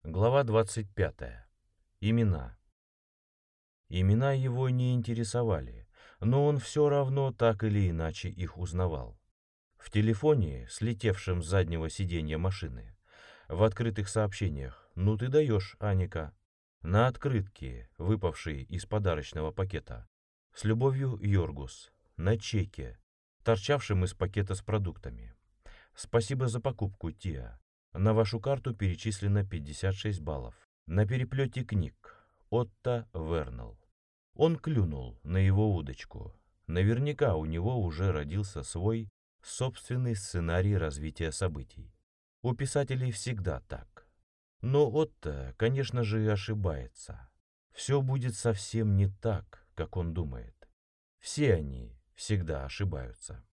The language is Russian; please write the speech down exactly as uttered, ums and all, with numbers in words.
Глава двадцать пятая. Имена. Имена его не интересовали, но он все равно так или иначе их узнавал. В телефоне, слетевшем с заднего сиденья машины, в открытых сообщениях «Ну ты даешь, Аника», на открытке, выпавшей из подарочного пакета, «С любовью, Йоргус», на чеке, торчавшем из пакета с продуктами. «Спасибо за покупку, Тиа. На вашу карту перечислено пятьдесят шесть баллов». На переплете книг Отто Вернелл. Он клюнул на его удочку. Наверняка у него уже родился свой собственный сценарий развития событий. У писателей всегда так. Но Отто, конечно же, ошибается. Все будет совсем не так, как он думает. Все они всегда ошибаются.